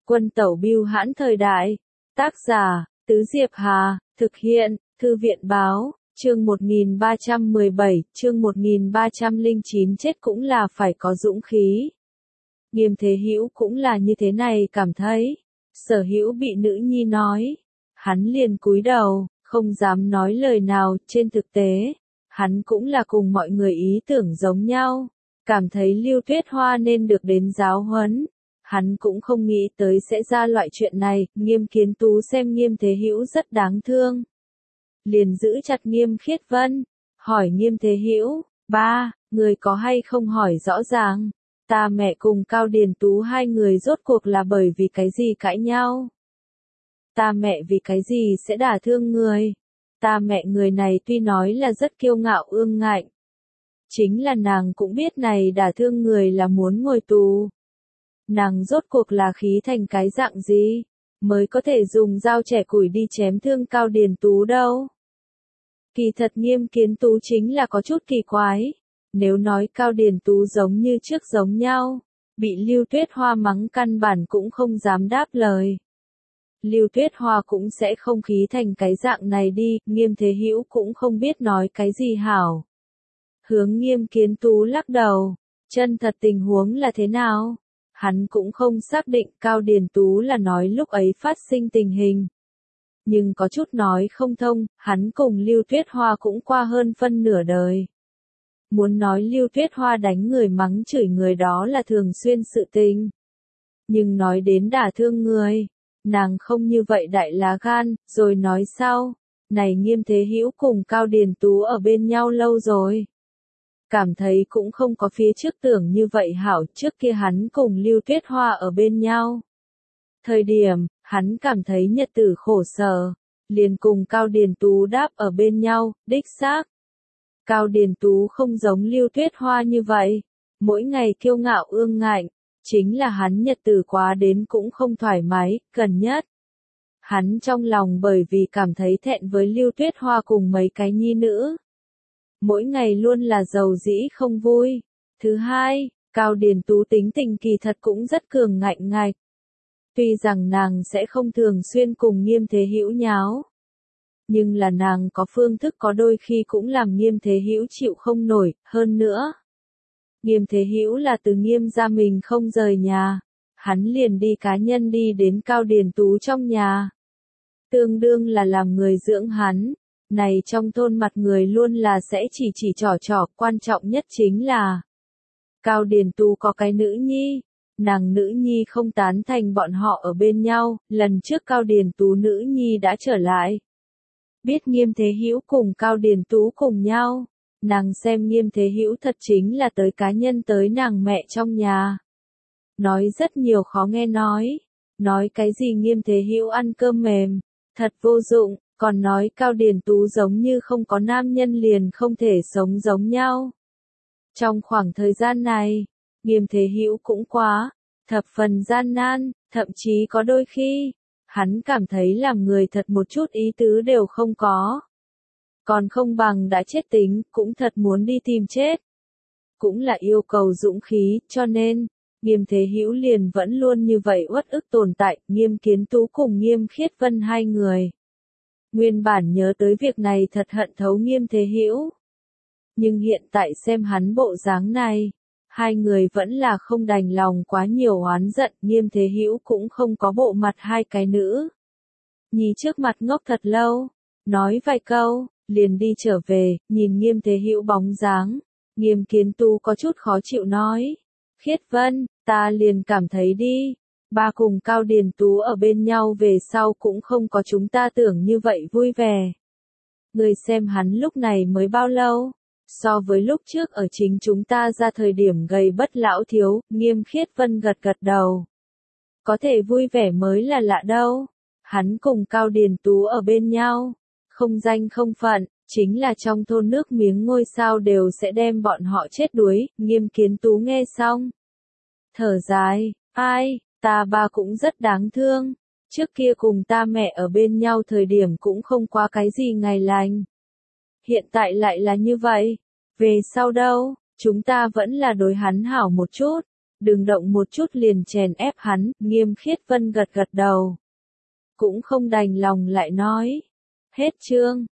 Quân tẩu bưu hãn thời đại. Tác giả, Tứ Diệp Hà, thực hiện, Thư viện báo, chương 1317, chương 1309 chết cũng là phải có dũng khí. Nghiêm Thế Hữu cũng là như thế này cảm thấy. Sở Hữu bị nữ nhi nói. Hắn liền cúi đầu, không dám nói lời nào, trên thực tế. Hắn cũng là cùng mọi người ý tưởng giống nhau. Cảm thấy Lưu Tuyết Hoa nên được đến giáo huấn. Hắn cũng không nghĩ tới sẽ ra loại chuyện này, Nghiêm Kiến Tú xem Nghiêm Thế Hữu rất đáng thương. Liền giữ chặt Nghiêm Khiết Vân, hỏi Nghiêm Thế Hữu, ba, người có hay không hỏi rõ ràng, ta mẹ cùng Cao Điền Tú hai người rốt cuộc là bởi vì cái gì cãi nhau? Ta mẹ vì cái gì sẽ đả thương người? Ta mẹ người này tuy nói là rất kiêu ngạo ương ngạnh. Chính là nàng cũng biết này đả thương người là muốn ngồi tù. Nàng rốt cuộc là khí thành cái dạng gì, mới có thể dùng dao chẻ củi đi chém thương Cao Điền Tú đâu. Kỳ thật Nghiêm Kiến Tú chính là có chút kỳ quái. Nếu nói Cao Điền Tú giống như trước giống nhau, bị Lưu Tuyết Hoa mắng căn bản cũng không dám đáp lời. Lưu Tuyết Hoa cũng sẽ không khí thành cái dạng này đi, Nghiêm Thế Hữu cũng không biết nói cái gì hảo. Hướng Nghiêm Kiến Tú lắc đầu, chân thật tình huống là thế nào? Hắn cũng không xác định Cao Điền Tú là nói lúc ấy phát sinh tình hình. Nhưng có chút nói không thông, hắn cùng Lưu Tuyết Hoa cũng qua hơn phân nửa đời. Muốn nói Lưu Tuyết Hoa đánh người mắng chửi người đó là thường xuyên sự tình. Nhưng nói đến đả thương người, nàng không như vậy đại lá gan, rồi nói sau, này Nghiêm Thế Hữu cùng Cao Điền Tú ở bên nhau lâu rồi. Cảm thấy cũng không có phía trước tưởng như vậy hảo, trước kia hắn cùng Lưu Tuyết Hoa ở bên nhau. Thời điểm, hắn cảm thấy nhật tử khổ sở, liền cùng Cao Điền Tú đáp ở bên nhau, đích xác. Cao Điền Tú không giống Lưu Tuyết Hoa như vậy, mỗi ngày kiêu ngạo ương ngạnh, chính là hắn nhật tử quá đến cũng không thoải mái, gần nhất. Hắn trong lòng bởi vì cảm thấy thẹn với Lưu Tuyết Hoa cùng mấy cái nhi nữ. Mỗi ngày luôn là giàu dĩ không vui. Thứ hai, Cao Điền Tú tính tình kỳ thật cũng rất cường ngạnh ngạch. Tuy rằng nàng sẽ không thường xuyên cùng Nghiêm Thế Hữu nháo. Nhưng là nàng có phương thức có đôi khi cũng làm Nghiêm Thế Hữu chịu không nổi, hơn nữa. Nghiêm Thế Hữu là từ Nghiêm gia mình không rời nhà. Hắn liền đi cá nhân đi đến Cao Điền Tú trong nhà. Tương đương là làm người dưỡng hắn. Này trong thôn mặt người luôn là sẽ chỉ trò, quan trọng nhất chính là Cao Điền Tú có cái nữ nhi, nàng nữ nhi không tán thành bọn họ ở bên nhau, lần trước Cao Điền Tú nữ nhi đã trở lại. Biết Nghiêm Thế Hữu cùng Cao Điền Tú cùng nhau, nàng xem Nghiêm Thế Hữu thật chính là tới cá nhân tới nàng mẹ trong nhà. Nói rất nhiều khó nghe nói cái gì Nghiêm Thế Hữu ăn cơm mềm, thật vô dụng. Còn nói Cao Điền Tú giống như không có nam nhân liền không thể sống giống nhau. Trong khoảng thời gian này, Nghiêm Thế Hữu cũng quá, thập phần gian nan, thậm chí có đôi khi, hắn cảm thấy làm người thật một chút ý tứ đều không có. Còn không bằng đã chết tính, cũng thật muốn đi tìm chết. Cũng là yêu cầu dũng khí, cho nên, Nghiêm Thế Hữu liền vẫn luôn như vậy uất ức tồn tại, Nghiêm Kiến Tú cùng Nghiêm Khiết Vân hai người. Nguyên bản nhớ tới việc này thật hận thấu Nghiêm Thế Hữu. Nhưng hiện tại xem hắn bộ dáng này, hai người vẫn là không đành lòng quá nhiều oán giận, Nghiêm Thế Hữu cũng không có bộ mặt hai cái nữ. Nhi trước mặt ngốc thật lâu, nói vài câu, liền đi trở về, nhìn Nghiêm Thế Hữu bóng dáng, Nghiêm Kiến Tú có chút khó chịu nói, Khiết Vân, ta liền cảm thấy đi. Ba cùng Cao Điền Tú ở bên nhau về sau cũng không có chúng ta tưởng như vậy vui vẻ. Người xem hắn lúc này mới bao lâu, so với lúc trước ở chính chúng ta ra thời điểm gầy bất lão thiếu, Nghiêm Khiết Vân gật gật đầu. Có thể vui vẻ mới là lạ đâu. Hắn cùng Cao Điền Tú ở bên nhau, không danh không phận, chính là trong thôn nước miếng ngôi sao đều sẽ đem bọn họ chết đuối, Nghiêm Kiến Tú nghe xong. Thở dài, ai? Ta ba cũng rất đáng thương, trước kia cùng ta mẹ ở bên nhau thời điểm cũng không qua cái gì ngày lành. Hiện tại lại là như vậy, về sau đâu, chúng ta vẫn là đối hắn hảo một chút, đừng động một chút liền chèn ép hắn, Nghiêm Khiết Vân gật gật đầu. Cũng không đành lòng lại nói. Hết chương.